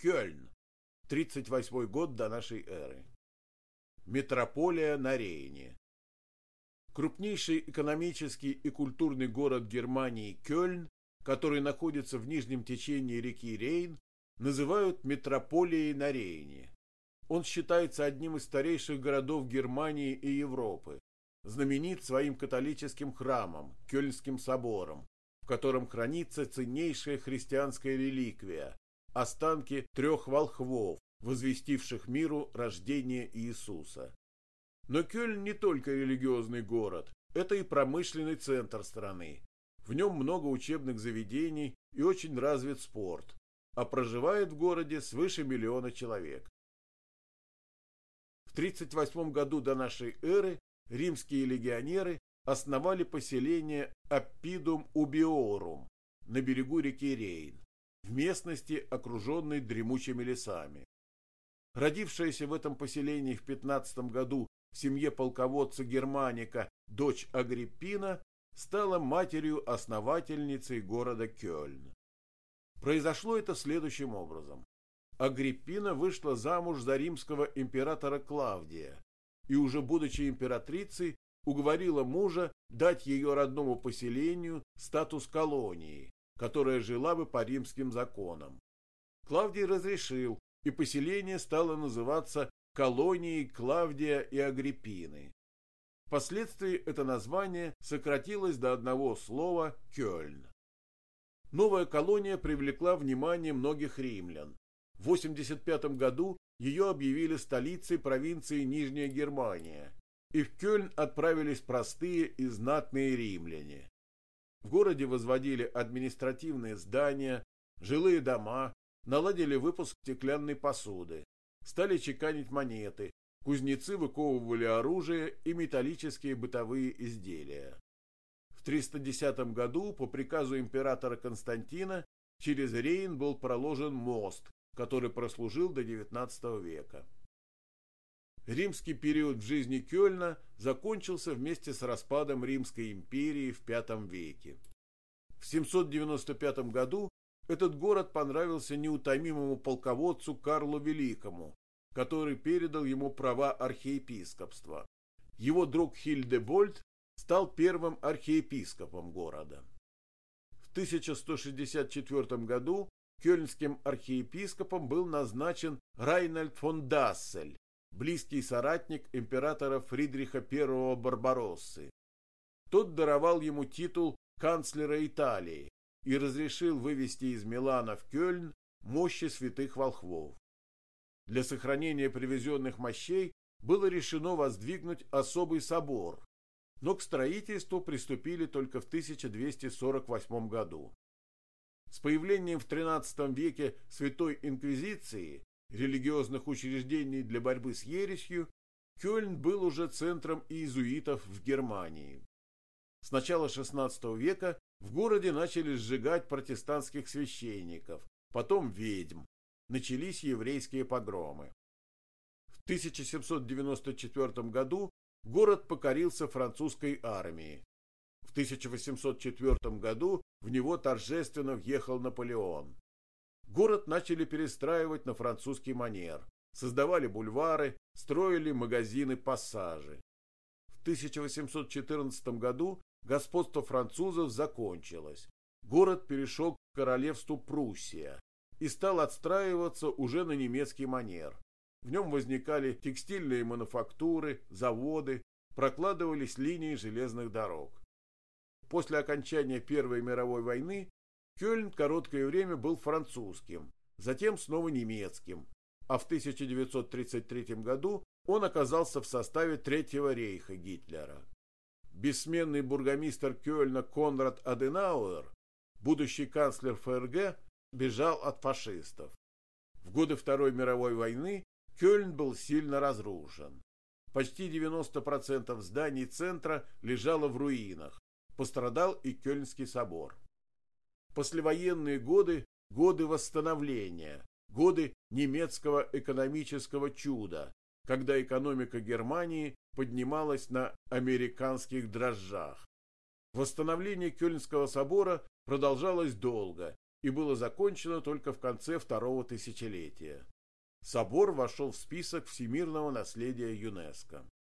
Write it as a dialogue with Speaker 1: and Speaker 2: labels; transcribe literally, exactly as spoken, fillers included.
Speaker 1: Кёльн. тридцать восьмой год до нашей эры. Метрополия на Рейне. Крупнейший экономический и культурный город Германии Кёльн, который находится в нижнем течении реки Рейн, называют метрополией на Рейне. Он считается одним из старейших городов Германии и Европы, знаменит своим католическим храмом, Кёльнским собором, в котором хранится ценнейшая христианская реликвия – останки трех волхвов, возвестивших миру рождение Иисуса. Но Кёльн не только религиозный город, это и промышленный центр страны. В нем много учебных заведений и очень развит спорт, а проживает в городе свыше миллиона человек. В тридцать восьмом году до нашей эры римские легионеры основали поселение Аппидум Убиорум на берегу реки Рейн, в местности, окруженной дремучими лесами. Родившаяся в этом поселении в пятнадцатом году в семье полководца Германика дочь Агриппина стала матерью-основательницей города Кёльн. Произошло это следующим образом. Агриппина вышла замуж за римского императора Клавдия и, уже будучи императрицей, уговорила мужа дать ее родному поселению статус колонии, которая жила бы по римским законам. Клавдий разрешил, и поселение стало называться колонией Клавдия и Агриппины. Впоследствии это название сократилось до одного слова Кёльн. Новая колония привлекла внимание многих римлян. В восемьдесят пятом году ее объявили столицей провинции Нижняя Германия, и в Кёльн отправились простые и знатные римляне. В городе возводили административные здания, жилые дома, наладили выпуск стеклянной посуды, стали чеканить монеты, кузнецы выковывали оружие и металлические бытовые изделия. В триста десятом году по приказу императора Константина через Рейн был проложен мост, который прослужил до девятнадцатого века. Римский период в жизни Кёльна закончился вместе с распадом Римской империи в пятом веке. В семьсот девяносто пятом году этот город понравился неутомимому полководцу Карлу Великому, который передал ему права архиепископства. Его друг Хильдебольд стал первым архиепископом города. В тысяча сто шестьдесят четвёртом году кёльнским архиепископом был назначен Райнальд фон Дассель, близкий соратник императора Фридриха Первого Барбароссы. Тот даровал ему титул канцлера Италии и разрешил вывести из Милана в Кёльн мощи святых волхвов. Для сохранения привезенных мощей было решено воздвигнуть особый собор, но к строительству приступили только в тысяча двести сорок восьмом году. С появлением в тринадцатом веке Святой Инквизиции, религиозных учреждений для борьбы с ересью, Кёльн был уже центром иезуитов в Германии. С начала шестнадцатого века в городе начали сжигать протестантских священников, потом ведьм. Начались еврейские погромы. В тысяча семьсот девяносто четвёртом году город покорился французской армии. В тысяча восемьсот четвёртом году в него торжественно въехал Наполеон. Город начали перестраивать на французский манер, создавали бульвары, строили магазины-пассажи. В тысяча восемьсот четырнадцатом году господство французов закончилось. Город перешел к королевству Пруссия и стал отстраиваться уже на немецкий манер. В нем возникали текстильные мануфактуры, заводы, прокладывались линии железных дорог. После окончания Первой мировой войны Кёльн короткое время был французским, затем снова немецким, а в тысяча девятьсот тридцать третьем году он оказался в составе Третьего рейха Гитлера. Бессменный бургомистр Кёльна Конрад Аденауэр, будущий канцлер ФРГ, бежал от фашистов. В годы Второй мировой войны Кёльн был сильно разрушен. Почти девяносто процентов зданий центра лежало в руинах. Пострадал и Кёльнский собор. Послевоенные годы – годы восстановления, годы немецкого экономического чуда, когда экономика Германии поднималась на американских дрожжах. Восстановление Кёльнского собора продолжалось долго и было закончено только в конце второго тысячелетия. Собор вошел в список всемирного наследия ЮНЕСКО.